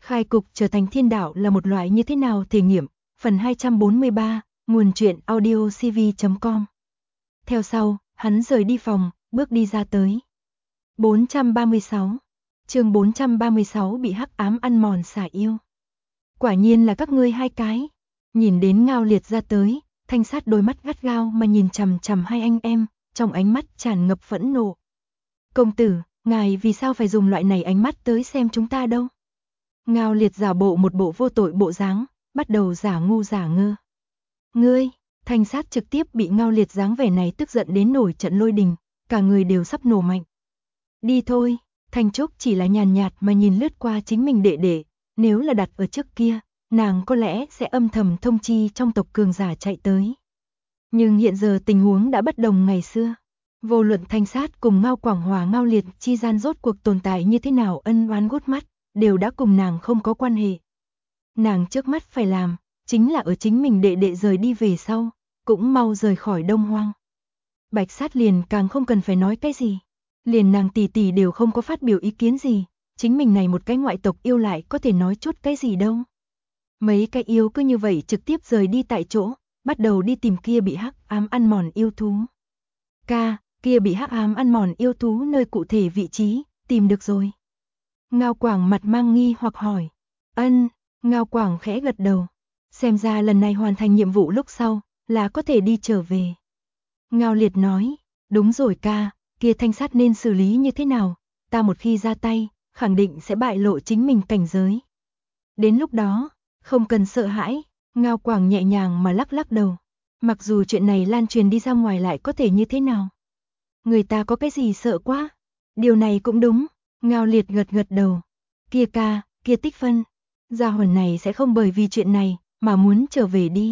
Khai cục trở thành thiên đạo là một loại như thế nào thể nghiệm, phần 243, nguồn truyện audiocv.com. Theo sau, hắn rời đi phòng, bước đi ra tới. 436. Chương 436 bị hắc ám ăn mòn xả yêu. Quả nhiên là các ngươi hai cái. Nhìn đến Ngao Liệt ra tới, Thanh Sát đôi mắt gắt gao mà nhìn chằm chằm hai anh em, trong ánh mắt tràn ngập phẫn nộ. Công tử, ngài vì sao phải dùng loại này ánh mắt tới xem chúng ta đâu? Ngao Liệt giả bộ một bộ vô tội bộ dáng, bắt đầu giả ngu giả ngơ. Ngươi, Thanh Sát trực tiếp bị Ngao Liệt dáng vẻ này tức giận đến nổi trận lôi đình, cả người đều sắp nổ mạnh. Đi thôi, Thanh Trúc chỉ là nhàn nhạt mà nhìn lướt qua chính mình đệ đệ, nếu là đặt ở trước kia, nàng có lẽ sẽ âm thầm thông chi trong tộc cường giả chạy tới. Nhưng hiện giờ tình huống đã bất đồng ngày xưa. Vô luận Thanh Sát cùng Ngao Quảng Hòa Ngao Liệt chi gian rốt cuộc tồn tại như thế nào ân oán gút mắt, đều đã cùng nàng không có quan hệ. Nàng trước mắt phải làm, chính là ở chính mình đệ đệ rời đi về sau, cũng mau rời khỏi Đông Hoang. Bạch Sát liền càng không cần phải nói cái gì. Liền nàng tỷ tỷ đều không có phát biểu ý kiến gì, chính mình này một cái ngoại tộc yêu lại có thể nói chút cái gì đâu. Mấy cái yêu cứ như vậy trực tiếp rời đi tại chỗ, bắt đầu đi tìm kia bị hắc ám ăn mòn yêu thú. Kia bị hắc ám ăn mòn yêu thú nơi cụ thể vị trí, tìm được rồi. Ngao Quảng mặt mang nghi hoặc hỏi. Ân, Ngao Quảng khẽ gật đầu. Xem ra lần này hoàn thành nhiệm vụ lúc sau, là có thể đi trở về. Ngao Liệt nói, đúng rồi ca, kia Thanh Sát nên xử lý như thế nào, ta một khi ra tay, khẳng định sẽ bại lộ chính mình cảnh giới. Đến lúc đó, không cần sợ hãi, Ngao Quảng nhẹ nhàng mà lắc lắc đầu. Mặc dù chuyện này lan truyền đi ra ngoài lại có thể như thế nào. Người ta có cái gì sợ quá. Điều này cũng đúng, Ngao Liệt gật gật đầu. Kia ca, kia Tích Phân, gia hồn này sẽ không bởi vì chuyện này mà muốn trở về đi.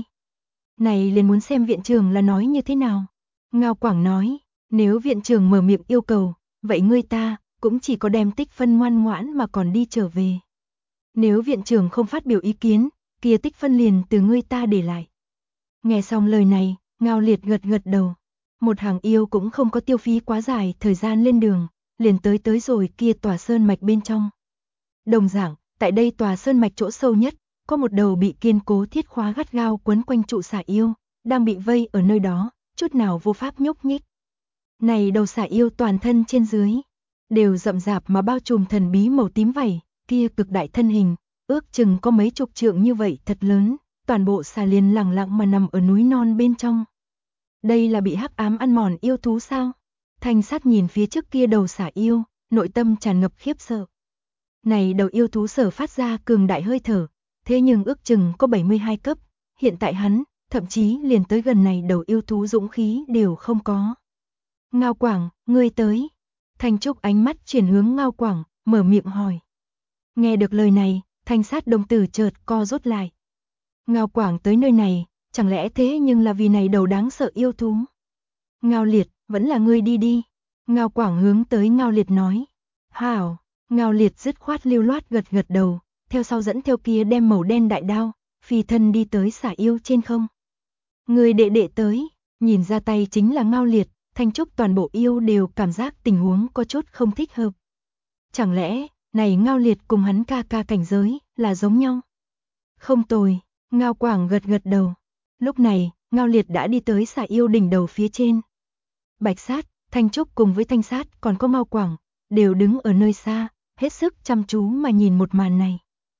Này liền muốn xem viện trưởng là nói như thế nào. Ngao Quảng nói, nếu viện trưởng mở miệng yêu cầu, vậy ngươi ta cũng chỉ có đem Tích Phân ngoan ngoãn mà còn đi trở về. Nếu viện trưởng không phát biểu ý kiến, kia Tích Phân liền từ ngươi ta để lại. Nghe xong lời này, Ngao Liệt gật gật đầu. Một hàng yêu cũng không có tiêu phí quá dài thời gian lên đường, liền tới rồi kia tòa sơn mạch bên trong. Đồng dạng, tại đây tòa sơn mạch chỗ sâu nhất, có một đầu bị kiên cố thiết khóa gắt gao quấn quanh trụ xà yêu, đang bị vây ở nơi đó, chút nào vô pháp nhúc nhích. Này đầu xà yêu toàn thân trên dưới, đều rậm rạp mà bao trùm thần bí màu tím vảy, kia cực đại thân hình, ước chừng có mấy chục trượng như vậy thật lớn, toàn bộ xà liền lẳng lặng mà nằm ở núi non bên trong. Đây là bị hắc ám ăn mòn yêu thú sao? Thanh Sát nhìn phía trước kia đầu xà yêu, nội tâm tràn ngập khiếp sợ. Này đầu yêu thú sở phát ra cường đại hơi thở, thế nhưng ước chừng có 72 cấp, hiện tại hắn, thậm chí liền tới gần này đầu yêu thú dũng khí đều không có. Ngao Quảng, ngươi tới. Thanh Trúc ánh mắt chuyển hướng Ngao Quảng, mở miệng hỏi. Nghe được lời này, Thanh Sát đồng tử chợt co rút lại. Ngao Quảng tới nơi này, chẳng lẽ thế nhưng là vì này đầu đáng sợ yêu thú? Ngao Liệt, vẫn là ngươi đi đi. Ngao Quảng hướng tới Ngao Liệt nói. Hảo, Ngao Liệt dứt khoát lưu loát gật gật đầu, theo sau dẫn theo kia đem màu đen đại đao, phi thân đi tới xả yêu trên không. Người đệ đệ tới, nhìn ra tay chính là Ngao Liệt, Thanh Trúc toàn bộ yêu đều cảm giác tình huống có chút không thích hợp. Chẳng lẽ, này Ngao Liệt cùng hắn ca ca cảnh giới, là giống nhau? Không tồi, Ngao Quảng gật gật đầu. Lúc này, Ngao Liệt đã đi tới xả yêu đỉnh đầu phía trên. Bạch Sát, Thanh Trúc cùng với Thanh Sát còn có Ngao Quảng, đều đứng ở nơi xa, hết sức chăm chú mà nhìn một màn này.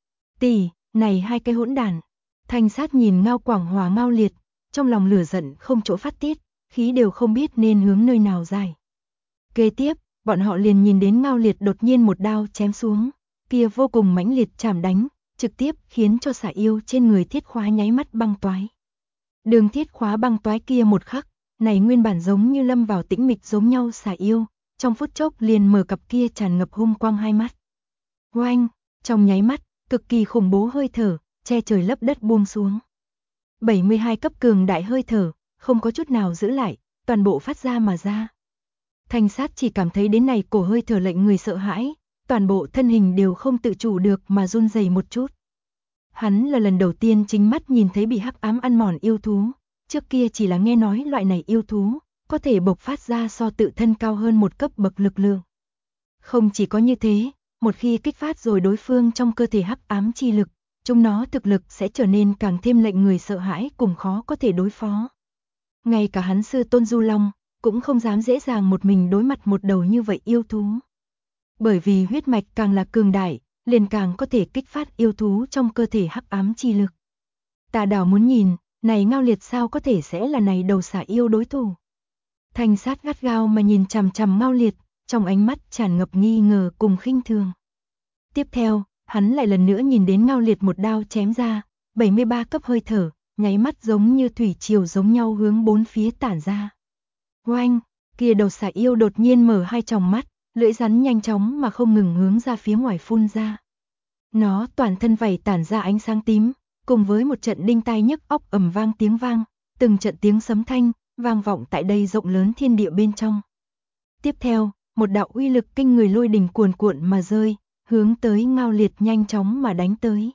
Tỷ, này hai cái hỗn đản. Thanh Sát nhìn Ngao Quảng Hòa Ngao Liệt, trong lòng lửa giận không chỗ phát tiết, khí đều không biết nên hướng nơi nào giải. Kế tiếp, bọn họ liền nhìn đến Ngao Liệt đột nhiên một đao chém xuống, kia vô cùng mãnh liệt chạm đánh, trực tiếp khiến cho xả yêu trên người thiết khóa nháy mắt băng toái. Đường thiết khóa băng toái kia một khắc, này nguyên bản giống như lâm vào tĩnh mịch giống nhau xả yêu, trong phút chốc liền mở cặp kia tràn ngập hung quang hai mắt. Oanh, trong nháy mắt, cực kỳ khủng bố hơi thở, che trời lấp đất buông xuống. 72 cấp cường đại hơi thở, không có chút nào giữ lại, toàn bộ phát ra mà ra. Thanh Sát chỉ cảm thấy đến này cổ hơi thở lệnh người sợ hãi, toàn bộ thân hình đều không tự chủ được mà run rẩy một chút. Hắn là lần đầu tiên chính mắt nhìn thấy bị hắc ám ăn mòn yêu thú, trước kia chỉ là nghe nói loại này yêu thú, có thể bộc phát ra so tự thân cao hơn một cấp bậc lực lượng. Không chỉ có như thế, một khi kích phát rồi đối phương trong cơ thể hắc ám chi lực, chúng nó thực lực sẽ trở nên càng thêm lệnh người sợ hãi cùng khó có thể đối phó. Ngay cả hắn sư tôn Du Long cũng không dám dễ dàng một mình đối mặt một đầu như vậy yêu thú. Bởi vì huyết mạch càng là cường đại, liền càng có thể kích phát yêu thú trong cơ thể hắc ám chi lực. Ta đảo muốn nhìn, này Ngao Liệt sao có thể sẽ là này đầu xà yêu đối thủ. Thanh Sát gắt gao mà nhìn chằm chằm Ngao Liệt, trong ánh mắt tràn ngập nghi ngờ cùng khinh thường. Tiếp theo, hắn lại lần nữa nhìn đến Ngao Liệt một đao chém ra, 73 cấp hơi thở, nháy mắt giống như thủy triều giống nhau hướng bốn phía tản ra. Oanh, kia đầu xà yêu đột nhiên mở hai tròng mắt, lưỡi rắn nhanh chóng mà không ngừng hướng ra phía ngoài phun ra. Nó toàn thân vảy tản ra ánh sáng tím, cùng với một trận đinh tai nhức óc ầm vang tiếng vang, từng trận tiếng sấm thanh vang vọng tại đây rộng lớn thiên địa bên trong. Tiếp theo, một đạo uy lực kinh người lôi đình cuồn cuộn mà rơi, hướng tới Ngao Liệt nhanh chóng mà đánh tới.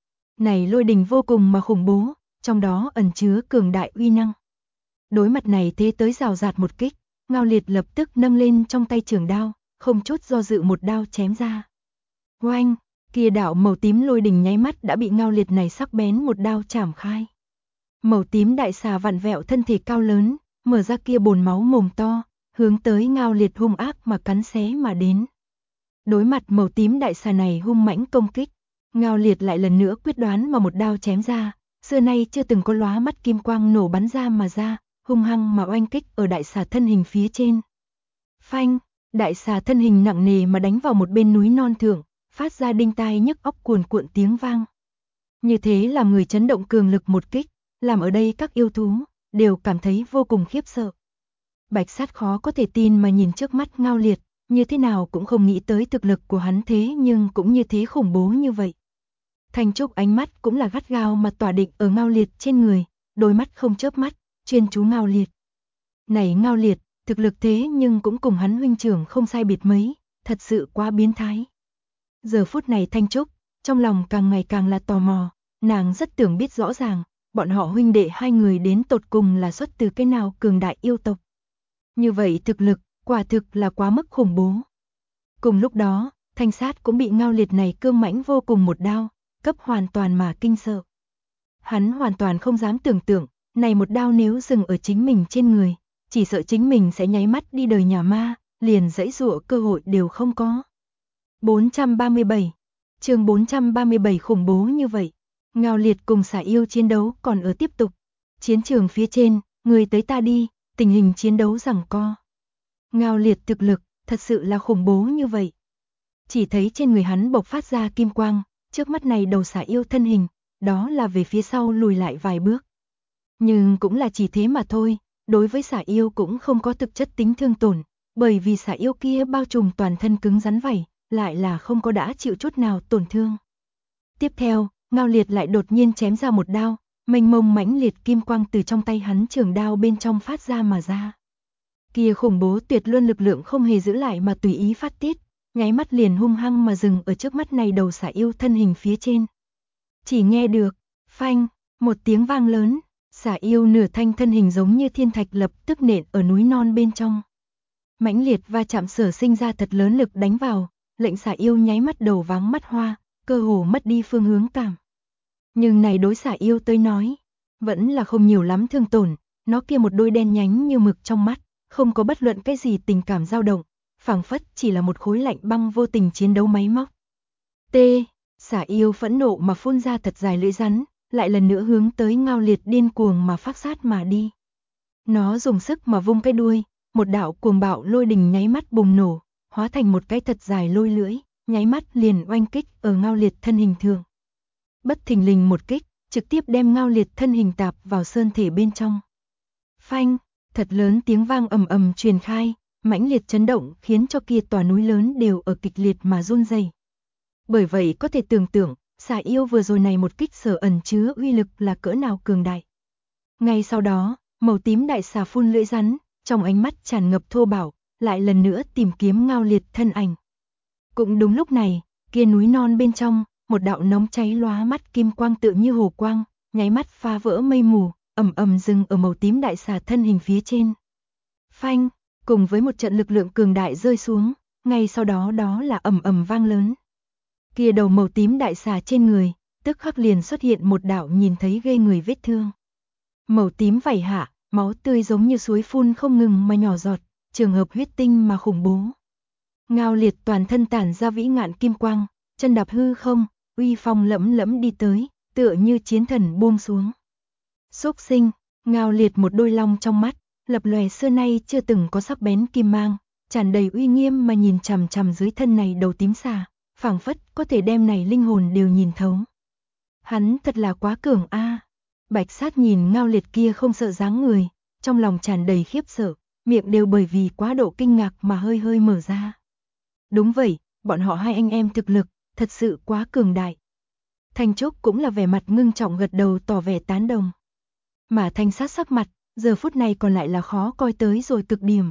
Này lôi đình vô cùng mà khủng bố, trong đó ẩn chứa cường đại uy năng. Đối mặt này thế tới rào rạt một kích, Ngao Liệt lập tức nâng lên trong tay trường đao, không chút do dự một đao chém ra. Oanh, kia đạo màu tím lôi đình nháy mắt đã bị Ngao Liệt này sắc bén một đao chảm khai. Màu tím đại xà vặn vẹo thân thể cao lớn, mở ra kia bồn máu mồm to, hướng tới Ngao Liệt hung ác mà cắn xé mà đến. Đối mặt màu tím đại xà này hung mãnh công kích, Ngao Liệt lại lần nữa quyết đoán mà một đao chém ra, xưa nay chưa từng có lóa mắt kim quang nổ bắn ra mà ra, hung hăng mà oanh kích ở đại xà thân hình phía trên. Phanh, đại xà thân hình nặng nề mà đánh vào một bên núi non thượng, phát ra đinh tai nhức óc cuồn cuộn tiếng vang. Như thế làm người chấn động cường lực một kích, làm ở đây các yêu thú đều cảm thấy vô cùng khiếp sợ. Bạch Sát khó có thể tin mà nhìn trước mắt Ngao Liệt, như thế nào cũng không nghĩ tới thực lực của hắn thế nhưng cũng như thế khủng bố như vậy. Thanh Trúc ánh mắt cũng là gắt gao mà tỏa định ở Ngao Liệt trên người, đôi mắt không chớp mắt, chuyên chú Ngao Liệt. Này Ngao Liệt, thực lực thế nhưng cũng cùng hắn huynh trưởng không sai biệt mấy, thật sự quá biến thái. Giờ phút này Thanh Trúc, trong lòng càng ngày càng là tò mò, nàng rất tưởng biết rõ ràng, bọn họ huynh đệ hai người đến tột cùng là xuất từ cái nào cường đại yêu tộc. Như vậy thực lực, quả thực là quá mức khủng bố. Cùng lúc đó, Thanh Sát cũng bị Ngao Liệt này cương mãnh vô cùng một đao, cấp hoàn toàn mà kinh sợ. Hắn hoàn toàn không dám tưởng tượng, này một đao nếu dừng ở chính mình trên người, chỉ sợ chính mình sẽ nháy mắt đi đời nhà ma, liền dãy dụa cơ hội đều không có. 437, chương 437 khủng bố như vậy. Ngao Liệt cùng xà yêu chiến đấu còn ở tiếp tục. Chiến trường phía trên, người tới ta đi, tình hình chiến đấu giằng co. Ngao Liệt thực lực, thật sự là khủng bố như vậy. Chỉ thấy trên người hắn bộc phát ra kim quang, trước mắt này đầu xà yêu thân hình, đó là về phía sau lùi lại vài bước. Nhưng cũng là chỉ thế mà thôi, đối với xà yêu cũng không có thực chất tính thương tổn, bởi vì xà yêu kia bao trùm toàn thân cứng rắn vảy, lại là không có đã chịu chút nào tổn thương. Tiếp theo, Ngao Liệt lại đột nhiên chém ra một đao, mênh mông mãnh liệt kim quang từ trong tay hắn trường đao bên trong phát ra mà ra. Kia khủng bố tuyệt luân lực lượng không hề giữ lại mà tùy ý phát tiết, nháy mắt liền hung hăng mà dừng ở trước mắt này đầu xà yêu thân hình phía trên. Chỉ nghe được, phanh, một tiếng vang lớn, xà yêu nửa thanh thân hình giống như thiên thạch lập tức nện ở núi non bên trong. Mãnh liệt va chạm sở sinh ra thật lớn lực đánh vào, lệnh xà yêu nháy mắt đầu váng mắt hoa, cơ hồ mất đi phương hướng cảm. Nhưng này đối xà yêu tới nói, vẫn là không nhiều lắm thương tổn, nó kia một đôi đen nhánh như mực trong mắt, không có bất luận cái gì tình cảm dao động, phảng phất chỉ là một khối lạnh băng vô tình chiến đấu máy móc. T, xà yêu phẫn nộ mà phun ra thật dài lưỡi rắn, lại lần nữa hướng tới Ngao Liệt điên cuồng mà phác sát mà đi. Nó dùng sức mà vung cái đuôi, một đạo cuồng bạo lôi đình nháy mắt bùng nổ, hóa thành một cái thật dài lôi lưỡi, nháy mắt liền oanh kích ở Ngao Liệt thân hình thường. Bất thình lình một kích, trực tiếp đem Ngao Liệt thân hình tạp vào sơn thể bên trong. Phanh, thật lớn tiếng vang ầm ầm truyền khai, mãnh liệt chấn động khiến cho kia tòa núi lớn đều ở kịch liệt mà run rẩy. Bởi vậy có thể tưởng tượng, xà yêu vừa rồi này một kích sở ẩn chứa uy lực là cỡ nào cường đại. Ngay sau đó, màu tím đại xà phun lưỡi rắn, trong ánh mắt tràn ngập thô bạo, lại lần nữa tìm kiếm Ngao Liệt thân ảnh. Cũng đúng lúc này, kia núi non bên trong, một đạo nóng cháy lóa mắt kim quang tựa như hồ quang, nháy mắt phá vỡ mây mù, ầm ầm dừng ở màu tím đại xà thân hình phía trên. Phanh, cùng với một trận lực lượng cường đại rơi xuống, ngay sau đó đó là ầm ầm vang lớn, kia đầu màu tím đại xà trên người, tức khắc liền xuất hiện một đạo nhìn thấy ghê người vết thương. Màu tím vảy hạ, máu tươi giống như suối phun không ngừng mà nhỏ giọt, trường hợp huyết tinh mà khủng bố. Ngao Liệt toàn thân tản ra vĩ ngạn kim quang, chân đạp hư không, uy phong lẫm lẫm đi tới, tựa như chiến thần buông xuống. Xúc sinh, Ngao Liệt một đôi long trong mắt, lập lòe xưa nay chưa từng có sắc bén kim mang, tràn đầy uy nghiêm mà nhìn chằm chằm dưới thân này đầu tím xà, phảng phất có thể đem này linh hồn đều nhìn thấu. Hắn thật là quá cường a. Bạch Sát nhìn Ngao Liệt kia không sợ dáng người, trong lòng tràn đầy khiếp sợ, miệng đều bởi vì quá độ kinh ngạc mà hơi hơi mở ra. Đúng vậy, bọn họ hai anh em thực lực, thật sự quá cường đại. Thanh Trúc cũng là vẻ mặt ngưng trọng gật đầu tỏ vẻ tán đồng. Mà Thanh Sát sắc mặt, giờ phút này còn lại là khó coi tới rồi cực điểm.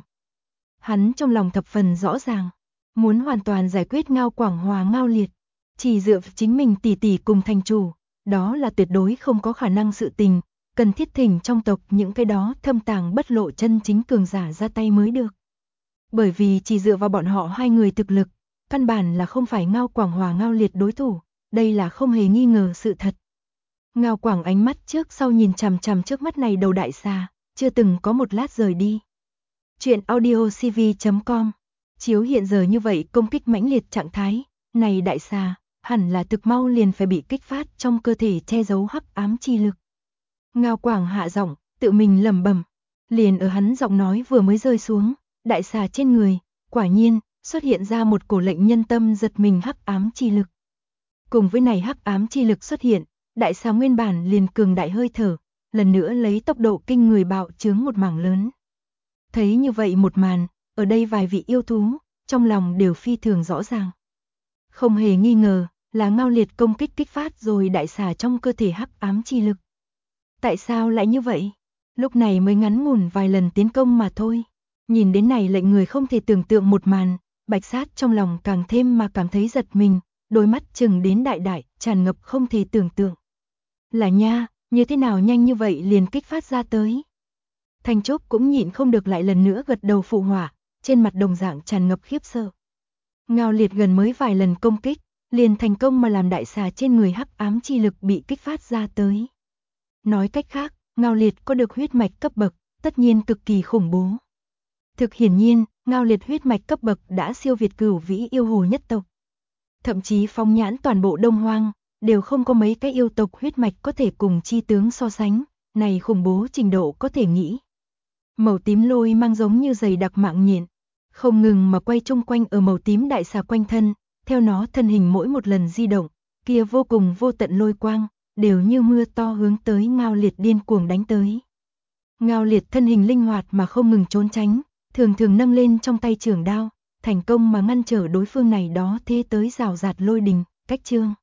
Hắn trong lòng thập phần rõ ràng, muốn hoàn toàn giải quyết Ngao Quảng Hòa Ngao Liệt, chỉ dựa vào chính mình tỷ tỷ cùng thành chủ, đó là tuyệt đối không có khả năng sự tình, cần thiết thỉnh trong tộc những cái đó thâm tàng bất lộ chân chính cường giả ra tay mới được. Bởi vì chỉ dựa vào bọn họ hai người thực lực, căn bản là không phải Ngao Quảng Hòa Ngao Liệt đối thủ, đây là không hề nghi ngờ sự thật. Ngao Quảng ánh mắt trước sau nhìn chằm chằm trước mắt này đầu đại xà, chưa từng có một lát rời đi. Chuyện audiocv.com chiếu hiện giờ như vậy công kích mãnh liệt trạng thái, này đại xà, hẳn là thực mau liền phải bị kích phát trong cơ thể che giấu hắc ám chi lực. Ngao Quảng hạ giọng, tự mình lẩm bẩm, liền ở hắn giọng nói vừa mới rơi xuống, đại xà trên người, quả nhiên, xuất hiện ra một cổ lệnh nhân tâm giật mình hắc ám chi lực. Cùng với này hắc ám chi lực xuất hiện, đại xà nguyên bản liền cường đại hơi thở, lần nữa lấy tốc độ kinh người bạo chướng một mảng lớn. Thấy như vậy một màn, ở đây vài vị yêu thú, trong lòng đều phi thường rõ ràng. Không hề nghi ngờ, là Ngao Liệt công kích kích phát rồi đại xà trong cơ thể hắc ám chi lực. Tại sao lại như vậy? Lúc này mới ngắn ngủn vài lần tiến công mà thôi. Nhìn đến này lệnh người không thể tưởng tượng một màn, Bạch Sát trong lòng càng thêm mà cảm thấy giật mình, đôi mắt chừng đến đại đại, tràn ngập không thể tưởng tượng. Là nha, như thế nào nhanh như vậy liền kích phát ra tới? Thanh Trúc cũng nhịn không được lại lần nữa gật đầu phụ họa, trên mặt đồng dạng tràn ngập khiếp sợ. Ngao Liệt gần mới vài lần công kích, liền thành công mà làm đại xà trên người hắc ám chi lực bị kích phát ra tới. Nói cách khác, Ngao Liệt có được huyết mạch cấp bậc, tất nhiên cực kỳ khủng bố. Thực hiển nhiên, Ngao Liệt huyết mạch cấp bậc đã siêu việt cửu vĩ yêu hồ nhất tộc. Thậm chí phóng nhãn toàn bộ Đông Hoang, đều không có mấy cái yêu tộc huyết mạch có thể cùng chi tướng so sánh, này khủng bố trình độ có thể nghĩ. Màu tím lôi mang giống như dày đặc mạng nhện, không ngừng mà quay chung quanh ở màu tím đại xà quanh thân, theo nó thân hình mỗi một lần di động, kia vô cùng vô tận lôi quang, đều như mưa to hướng tới Ngao Liệt điên cuồng đánh tới. Ngao Liệt thân hình linh hoạt mà không ngừng trốn tránh, thường thường nâng lên trong tay trường đao, thành công mà ngăn trở đối phương này đó thế tới rào rạt lôi đình, cách chương.